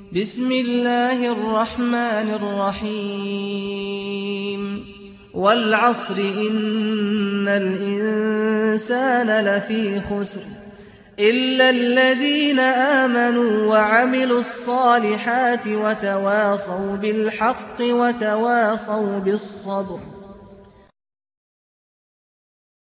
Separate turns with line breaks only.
بسم الله الرحمن الرحيم والعصر إن الإنسان لفي خسر إلا الذين آمنوا وعملوا الصالحات وتواصوا بالحق وتواصوا بالصبر